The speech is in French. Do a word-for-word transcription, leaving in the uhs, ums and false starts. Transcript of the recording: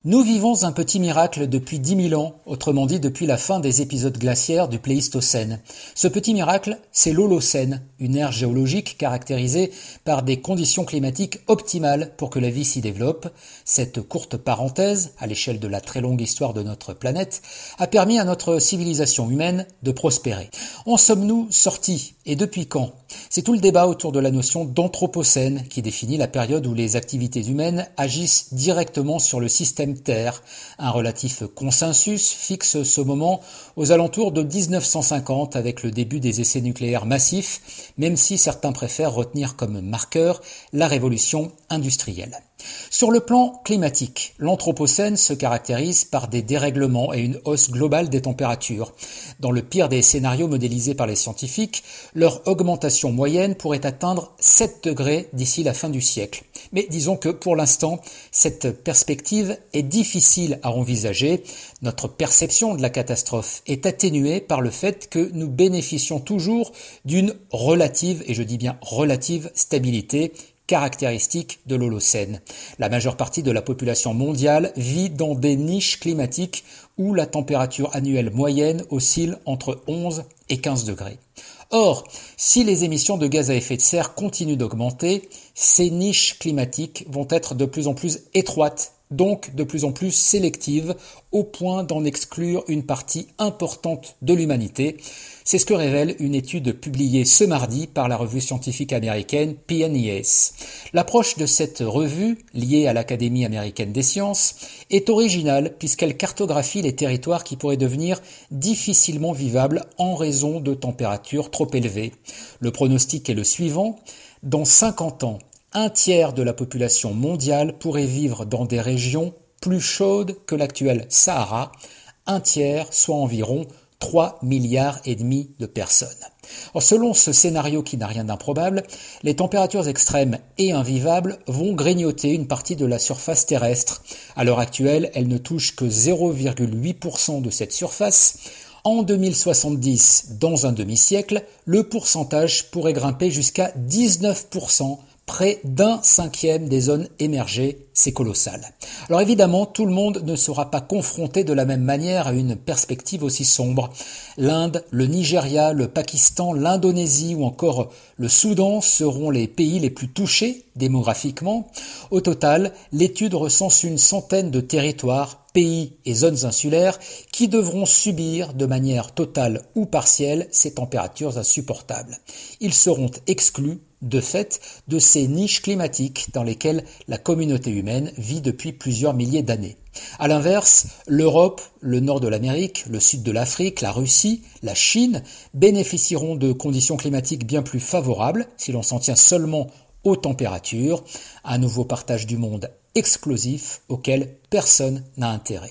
Nous vivons un petit miracle depuis dix mille ans, autrement dit depuis la fin des épisodes glaciaires du Pléistocène. Ce petit miracle, c'est l'Holocène, une ère géologique caractérisée par des conditions climatiques optimales pour que la vie s'y développe. Cette courte parenthèse, à l'échelle de la très longue histoire de notre planète, a permis à notre civilisation humaine de prospérer. En sommes-nous sortis et depuis quand? C'est tout le débat autour de la notion d'anthropocène qui définit la période où les activités humaines agissent directement sur le système Terre. Un relatif consensus fixe ce moment aux alentours de dix-neuf cent cinquante avec le début des essais nucléaires massifs, même si certains préfèrent retenir comme marqueur la révolution industrielle. Sur le plan climatique, l'Anthropocène se caractérise par des dérèglements et une hausse globale des températures. Dans le pire des scénarios modélisés par les scientifiques, leur augmentation moyenne pourrait atteindre sept degrés d'ici la fin du siècle. Mais disons que pour l'instant, cette perspective est difficile à envisager. Notre perception de la catastrophe est atténuée par le fait que nous bénéficions toujours d'une relative, et je dis bien relative, stabilité caractéristique de l'Holocène. La majeure partie de la population mondiale vit dans des niches climatiques où la température annuelle moyenne oscille entre onze et quinze degrés. Or, si les émissions de gaz à effet de serre continuent d'augmenter, ces niches climatiques vont être de plus en plus étroites, donc de plus en plus sélectives, au point d'en exclure une partie importante de l'humanité. C'est ce que révèle une étude publiée ce mardi par la revue scientifique américaine P N A S. L'approche de cette revue, liée à l'Académie américaine des sciences, est originale puisqu'elle cartographie les territoires qui pourraient devenir difficilement vivables en raison de températures trop élevées. Le pronostic est le suivant: dans cinquante ans, un tiers de la population mondiale pourrait vivre dans des régions plus chaudes que l'actuel Sahara, un tiers, soit environ trois milliards et demi de personnes. Alors, selon ce scénario qui n'a rien d'improbable, les températures extrêmes et invivables vont grignoter une partie de la surface terrestre. À l'heure actuelle, elles ne touchent que zéro virgule huit pour cent de cette surface. En deux mille soixante-dix, dans un demi-siècle, le pourcentage pourrait grimper jusqu'à dix-neuf pour cent, près d'un cinquième des zones émergées. C'est colossal. Alors évidemment, tout le monde ne sera pas confronté de la même manière à une perspective aussi sombre. L'Inde, le Nigeria, le Pakistan, l'Indonésie ou encore le Soudan seront les pays les plus touchés démographiquement. Au total, l'étude recense une centaine de territoires, pays et zones insulaires qui devront subir de manière totale ou partielle ces températures insupportables. Ils seront exclus de fait de ces niches climatiques dans lesquelles la communauté humaine vit depuis plusieurs milliers d'années. À l'inverse, l'Europe, le nord de l'Amérique, le sud de l'Afrique, la Russie, la Chine bénéficieront de conditions climatiques bien plus favorables si l'on s'en tient seulement aux températures, un nouveau partage du monde explosif auquel personne n'a intérêt.